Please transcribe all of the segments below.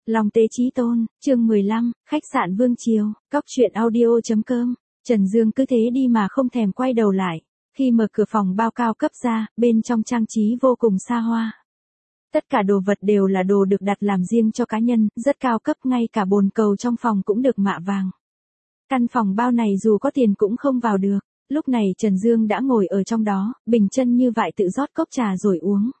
Long Tế Chí Tôn, chương 15, khách sạn Vương Triều, cóc truyện audio.com. Trần Dương cứ thế đi mà không thèm quay đầu lại. Khi mở cửa phòng bao cao cấp ra, bên trong trang trí vô cùng xa hoa. Tất cả đồ vật đều là đồ được đặt làm riêng cho cá nhân, rất cao cấp, ngay cả bồn cầu trong phòng cũng được mạ vàng. Căn phòng bao này dù có tiền cũng không vào được. Lúc này Trần Dương đã ngồi ở trong đó, bình chân như vậy tự rót cốc trà rồi uống.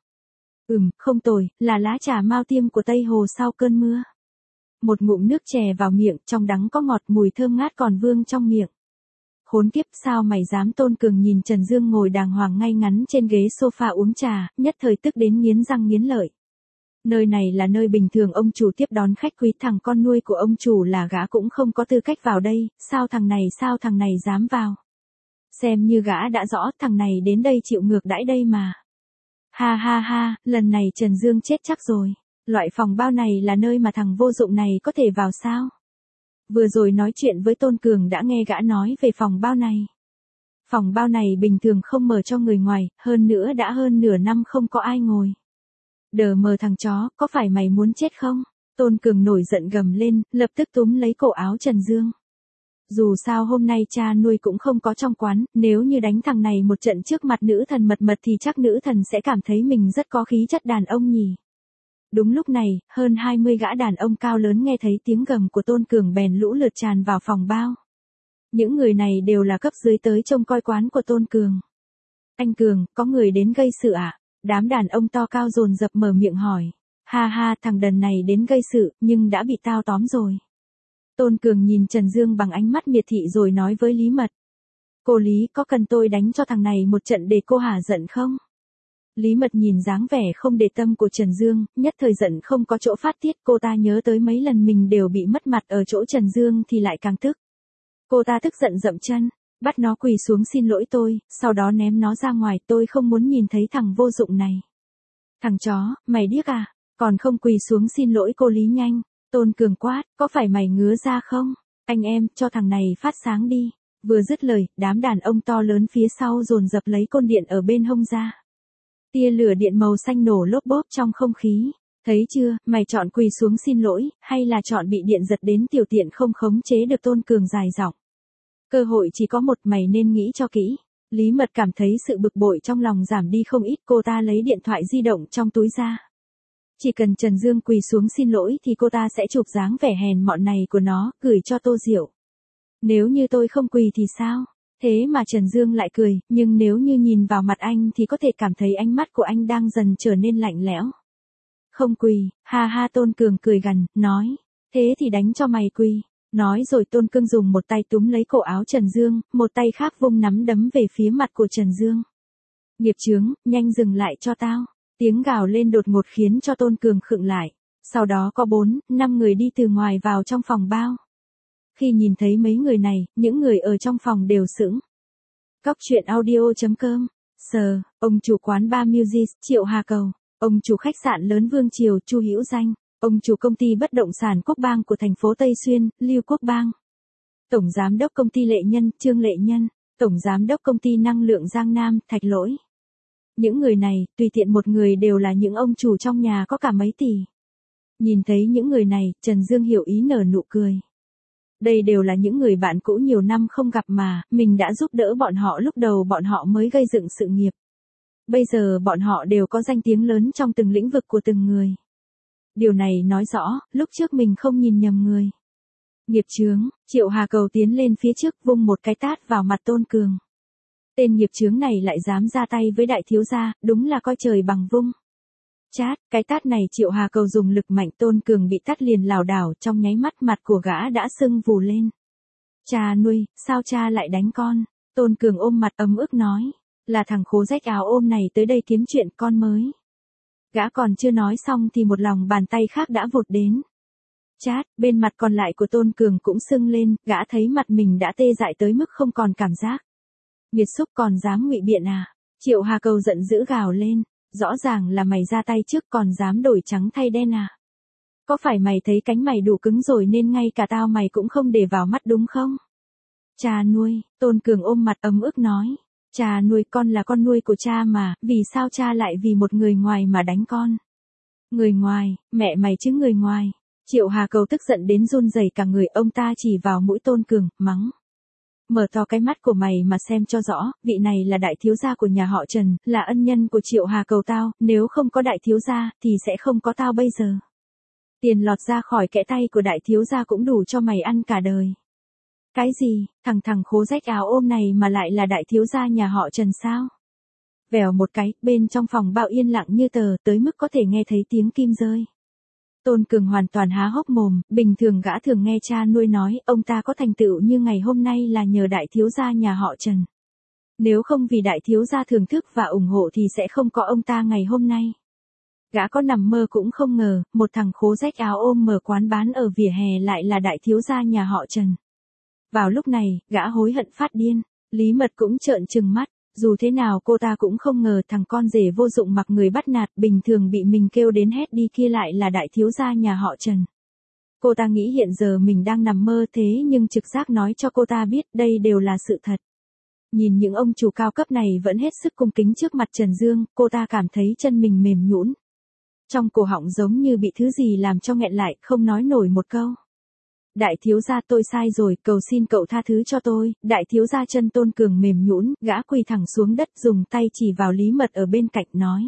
Không tồi, là lá trà Mao Tiêm của Tây Hồ sau cơn mưa. Một ngụm nước chè vào miệng, trong đắng có ngọt, mùi thơm ngát còn vương trong miệng. Khốn kiếp, sao mày dám? Tôn Cường nhìn Trần Dương ngồi đàng hoàng ngay ngắn trên ghế sofa uống trà, nhất thời tức đến nghiến răng nghiến lợi. Nơi này là nơi bình thường ông chủ tiếp đón khách quý, thằng con nuôi của ông chủ là gã cũng không có tư cách vào đây, sao thằng này dám vào? Xem như gã đã rõ, thằng này đến đây chịu ngược đãi đây mà. Ha ha ha, lần này Trần Dương chết chắc rồi. Loại phòng bao này là nơi mà thằng vô dụng này có thể vào sao? Vừa rồi nói chuyện với Tôn Cường đã nghe gã nói về phòng bao này. Phòng bao này bình thường không mở cho người ngoài, hơn nữa đã hơn nửa năm không có ai ngồi. Đờ mờ thằng chó, có phải mày muốn chết không? Tôn Cường nổi giận gầm lên, lập tức túm lấy cổ áo Trần Dương. Dù sao hôm nay cha nuôi cũng không có trong quán, nếu như đánh thằng này một trận trước mặt nữ thần mật thì chắc nữ thần sẽ cảm thấy mình rất có khí chất đàn ông nhỉ. Đúng lúc này, hơn 20 gã đàn ông cao lớn nghe thấy tiếng gầm của Tôn Cường bèn lũ lượt tràn vào phòng bao. Những người này đều là cấp dưới tới trông coi quán của Tôn Cường. Anh Cường, có người đến gây sự à? Đám đàn ông to cao dồn dập mở miệng hỏi. Ha ha, thằng đần này đến gây sự, nhưng đã bị tao tóm rồi. Tôn Cường nhìn Trần Dương bằng ánh mắt miệt thị rồi nói với Lý Mật. Cô Lý, có cần tôi đánh cho thằng này một trận để cô hả giận không? Lý Mật nhìn dáng vẻ không để tâm của Trần Dương, nhất thời giận không có chỗ phát tiết, cô ta nhớ tới mấy lần mình đều bị mất mặt ở chỗ Trần Dương thì lại càng tức. Cô ta tức giận dậm chân, bắt nó quỳ xuống xin lỗi tôi, sau đó ném nó ra ngoài, tôi không muốn nhìn thấy thằng vô dụng này. Thằng chó, mày điếc à, còn không quỳ xuống xin lỗi cô Lý nhanh. Tôn Cường quát, có phải mày ngứa ra không? Anh em, cho thằng này phát sáng đi. Vừa dứt lời, đám đàn ông to lớn phía sau dồn dập lấy côn điện ở bên hông ra. Tia lửa điện màu xanh nổ lốp bốp trong không khí. Thấy chưa, mày chọn quỳ xuống xin lỗi, hay là chọn bị điện giật đến tiểu tiện không khống chế được? Tôn Cường dài giọng. Cơ hội chỉ có một, mày nên nghĩ cho kỹ. Lý Mật cảm thấy sự bực bội trong lòng giảm đi không ít, cô ta lấy điện thoại di động trong túi ra. Chỉ cần Trần Dương quỳ xuống xin lỗi thì cô ta sẽ chụp dáng vẻ hèn mọn này của nó, gửi cho Tô Diệu. Nếu như tôi không quỳ thì sao? Thế mà Trần Dương lại cười, nhưng nếu như nhìn vào mặt anh thì có thể cảm thấy ánh mắt của anh đang dần trở nên lạnh lẽo. Không quỳ, ha ha. Tôn Cường cười gằn, nói. Thế thì đánh cho mày quỳ. Nói rồi Tôn Cường dùng một tay túm lấy cổ áo Trần Dương, một tay khác vung nắm đấm về phía mặt của Trần Dương. Nghiệp chướng, nhanh dừng lại cho tao. Tiếng gào lên đột ngột khiến cho Tôn Cường khựng lại. Sau đó có 4-5 người đi từ ngoài vào trong phòng bao. Khi nhìn thấy mấy người này, những người ở trong phòng đều sững. Cóc truyện audio.com. Ông chủ quán bar Music, Triệu Hà Cầu. Ông chủ khách sạn lớn Vương Triều, Chu Hữu Danh. Ông chủ công ty bất động sản Quốc Bang của thành phố Tây Xuyên, Lưu Quốc Bang. Tổng giám đốc công ty Lệ Nhân, Trương Lệ Nhân. Tổng giám đốc công ty năng lượng Giang Nam, Thạch Lỗi. Những người này, tùy tiện một người đều là những ông chủ trong nhà có cả mấy tỷ. Nhìn thấy những người này, Trần Dương hiểu ý nở nụ cười. Đây đều là những người bạn cũ nhiều năm không gặp mà, mình đã giúp đỡ bọn họ lúc đầu bọn họ mới gây dựng sự nghiệp. Bây giờ bọn họ đều có danh tiếng lớn trong từng lĩnh vực của từng người. Điều này nói rõ, lúc trước mình không nhìn nhầm người. Nghiệp chướng, Triệu Hà Cầu tiến lên phía trước vung một cái tát vào mặt Tôn Cường. Tên nghiệp chướng này lại dám ra tay với đại thiếu gia, đúng là coi trời bằng vung. Chát, cái tát này Triệu Hà Cầu dùng lực mạnh, Tôn Cường bị tát liền lảo đảo, trong nháy mắt mặt của gã đã sưng vù lên. Cha nuôi, sao cha lại đánh con? Tôn Cường ôm mặt ấm ức nói, là thằng khố rách áo ôm này tới đây kiếm chuyện con mới. Gã còn chưa nói xong thì một lòng bàn tay khác đã vụt đến. Chát, bên mặt còn lại của Tôn Cường cũng sưng lên, gã thấy mặt mình đã tê dại tới mức không còn cảm giác. Nghiệt xúc, còn dám ngụy biện à? Triệu Hà Cầu giận dữ gào lên, rõ ràng là mày ra tay trước còn dám đổi trắng thay đen à? Có phải mày thấy cánh mày đủ cứng rồi nên ngay cả tao mày cũng không để vào mắt đúng không? Cha nuôi, Tôn Cường ôm mặt ấm ức nói, cha nuôi, con là con nuôi của cha mà, vì sao cha lại vì một người ngoài mà đánh con? Người ngoài, mẹ mày chứ người ngoài. Triệu Hà Cầu tức giận đến run rẩy cả người, ông ta chỉ vào mũi Tôn Cường, mắng. Mở to cái mắt của mày mà xem cho rõ, vị này là đại thiếu gia của nhà họ Trần, là ân nhân của Triệu Hà Cầu tao, nếu không có đại thiếu gia, thì sẽ không có tao bây giờ. Tiền lọt ra khỏi kẽ tay của đại thiếu gia cũng đủ cho mày ăn cả đời. Cái gì, thằng khố rách áo ôm này mà lại là đại thiếu gia nhà họ Trần sao? Vèo một cái, bên trong phòng bao yên lặng như tờ, tới mức có thể nghe thấy tiếng kim rơi. Tôn Cường hoàn toàn há hốc mồm, bình thường gã thường nghe cha nuôi nói, ông ta có thành tựu như ngày hôm nay là nhờ đại thiếu gia nhà họ Trần. Nếu không vì đại thiếu gia thưởng thức và ủng hộ thì sẽ không có ông ta ngày hôm nay. Gã có nằm mơ cũng không ngờ, một thằng khố rách áo ôm mở quán bán ở vỉa hè lại là đại thiếu gia nhà họ Trần. Vào lúc này, gã hối hận phát điên, Lý Mật cũng trợn trừng mắt. Dù thế nào cô ta cũng không ngờ thằng con rể vô dụng mặc người bắt nạt bình thường bị mình kêu đến hét đi kia lại là đại thiếu gia nhà họ Trần. Cô ta nghĩ hiện giờ mình đang nằm mơ thế nhưng trực giác nói cho cô ta biết đây đều là sự thật. Nhìn những ông chủ cao cấp này vẫn hết sức cung kính trước mặt Trần Dương, cô ta cảm thấy chân mình mềm nhũn. Trong cổ họng giống như bị thứ gì làm cho nghẹn lại, không nói nổi một câu. Đại thiếu gia tôi sai rồi, cầu xin cậu tha thứ cho tôi. Đại thiếu gia chân Tôn Cường mềm nhũn, gã quỳ thẳng xuống đất dùng tay chỉ vào Lý Mật ở bên cạnh nói.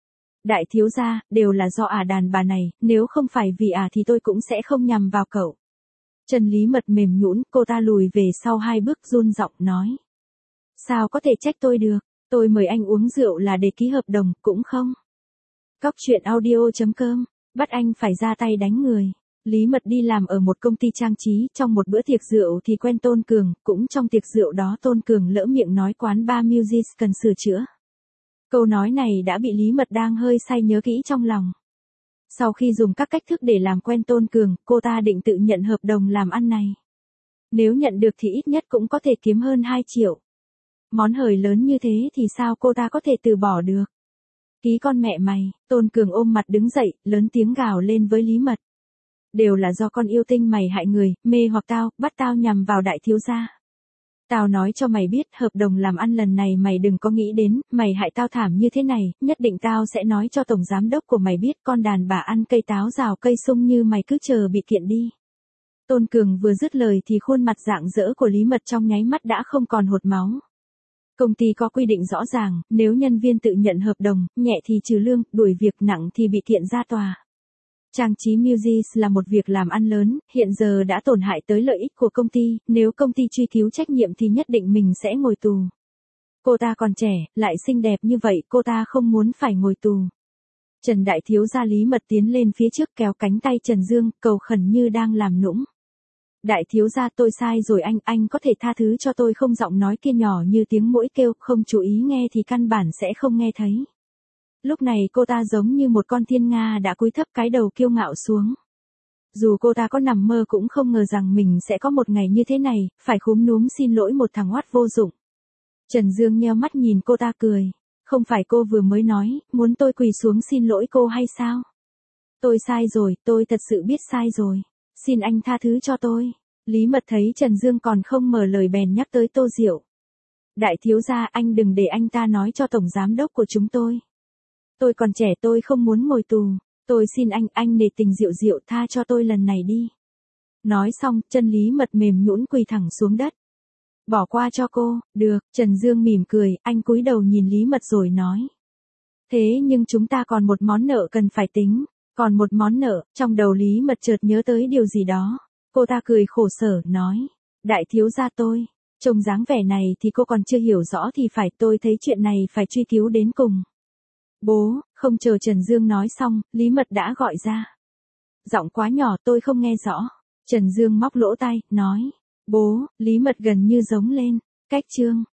Đại thiếu gia, đều là do đàn bà này, nếu không phải vì thì tôi cũng sẽ không nhằm vào cậu. Chân Lý Mật mềm nhũn, cô ta lùi về sau 2 bước run giọng nói. Sao có thể trách tôi được, tôi mời anh uống rượu là để ký hợp đồng, cũng không. Cóc truyện audio.com, bắt anh phải ra tay đánh người. Lý Mật đi làm ở một công ty trang trí, trong một bữa tiệc rượu thì quen Tôn Cường, cũng trong tiệc rượu đó Tôn Cường lỡ miệng nói quán bar Music cần sửa chữa. Câu nói này đã bị Lý Mật đang hơi say nhớ kỹ trong lòng. Sau khi dùng các cách thức để làm quen Tôn Cường, cô ta định tự nhận hợp đồng làm ăn này. Nếu nhận được thì ít nhất cũng có thể kiếm hơn 2 triệu. Món hời lớn như thế thì sao cô ta có thể từ bỏ được. Ký con mẹ mày, Tôn Cường ôm mặt đứng dậy, lớn tiếng gào lên với Lý Mật. Đều là do con yêu tinh mày hại người, mê hoặc tao, bắt tao nhằm vào đại thiếu gia. Tao nói cho mày biết, hợp đồng làm ăn lần này mày đừng có nghĩ đến, mày hại tao thảm như thế này, nhất định tao sẽ nói cho tổng giám đốc của mày biết con đàn bà ăn cây táo rào cây sung như mày cứ chờ bị kiện đi. Tôn Cường vừa dứt lời thì khuôn mặt rạng rỡ của Lý Mật trong nháy mắt đã không còn hột máu. Công ty có quy định rõ ràng, nếu nhân viên tự nhận hợp đồng, nhẹ thì trừ lương, đuổi việc, nặng thì bị kiện ra tòa. Trang trí Music là một việc làm ăn lớn, hiện giờ đã tổn hại tới lợi ích của công ty, nếu công ty truy cứu trách nhiệm thì nhất định mình sẽ ngồi tù. Cô ta còn trẻ, lại xinh đẹp như vậy, cô ta không muốn phải ngồi tù. Trần đại thiếu gia Lý Mật tiến lên phía trước kéo cánh tay Trần Dương, cầu khẩn như đang làm nũng. Đại thiếu gia tôi sai rồi anh có thể tha thứ cho tôi không? Giọng nói kia nhỏ như tiếng muỗi kêu, không chú ý nghe thì căn bản sẽ không nghe thấy. Lúc này cô ta giống như một con thiên nga đã cúi thấp cái đầu kiêu ngạo xuống. Dù cô ta có nằm mơ cũng không ngờ rằng mình sẽ có một ngày như thế này, phải khúm núm xin lỗi một thằng oát vô dụng. Trần Dương nheo mắt nhìn cô ta cười. Không phải cô vừa mới nói, muốn tôi quỳ xuống xin lỗi cô hay sao? Tôi sai rồi, tôi thật sự biết sai rồi. Xin anh tha thứ cho tôi. Lý Mật thấy Trần Dương còn không mở lời bèn nhắc tới Tô Diệu. Đại thiếu gia, anh đừng để anh ta nói cho tổng giám đốc của chúng tôi. Tôi còn trẻ, tôi không muốn ngồi tù. Tôi xin anh nể tình Diệu Diệu tha cho tôi lần này đi. Nói xong, chân Lý Mật mềm nhũn quỳ thẳng xuống đất. Bỏ qua cho cô, được. Trần Dương mỉm cười, anh cúi đầu nhìn Lý Mật rồi nói. Thế nhưng chúng ta còn một món nợ cần phải tính. Còn một món nợ, trong đầu Lý Mật chợt nhớ tới điều gì đó. Cô ta cười khổ sở, nói. Đại thiếu gia tôi, trông dáng vẻ này thì cô còn chưa hiểu rõ thì phải, tôi thấy chuyện này phải truy cứu đến cùng. Bố, không chờ Trần Dương nói xong, Lý Mật đã gọi ra. Giọng quá nhỏ tôi không nghe rõ. Trần Dương móc lỗ tai, nói. Bố, Lý Mật gần như giống lên. Cách chương.